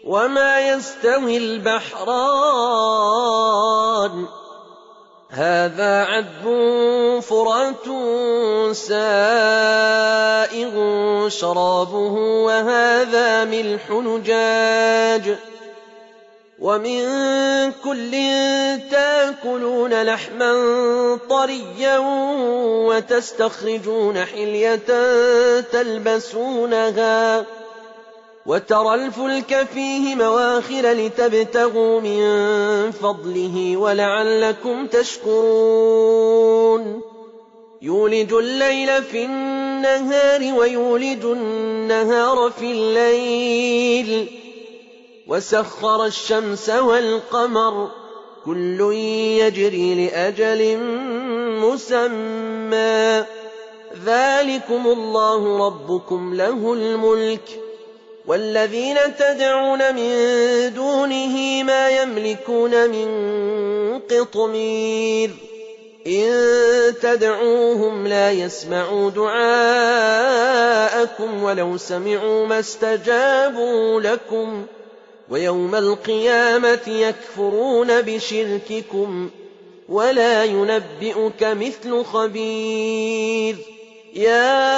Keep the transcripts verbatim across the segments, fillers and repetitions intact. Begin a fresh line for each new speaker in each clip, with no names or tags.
وما يستوي البحران هذا عذب فرات سائغ شرابه وهذا ملح نجاج ومن كل تاكلون لحما طريا وتستخرجون حلية تلبسونها وترى الفلك فيه مواخر لتبتغوا من فضله ولعلكم تشكرون يولج الليل في النهار ويولج النهار في الليل وسخر الشمس والقمر كل يجري لأجل مسمى ذلكم الله ربكم له الملك والذين تدعون من دونه ما يملكون من قطمير إن تدعوهم لا يسمعوا دعاءكم ولو سمعوا ما استجابوا لكم ويوم القيامة يكفرون بشرككم ولا ينبئك مثل خبير يا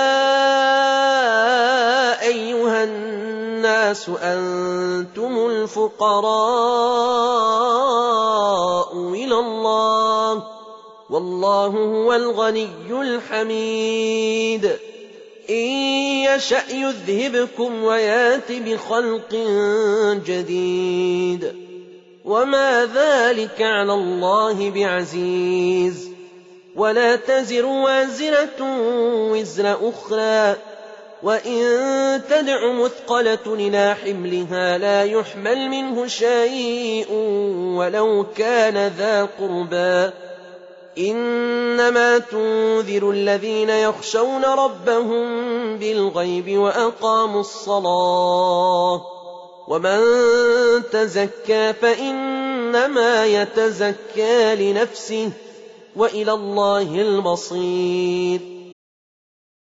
أيها الناس أنتم الفقراء إلى الله والله هو الغني الحميد إن يشأ يذهبكم ويات بخلق جديد وما ذلك على الله بعزيز ولا تزر وازرة وزر أخرى وإن تدع مثقلة إلى حملها لا يحمل منه شيء ولو كان ذا قربى إنما تنذر الذين يخشون ربهم بالغيب وأقاموا الصلاة ومن تزكى فإنما يتزكى لنفسه وإلى الله المصير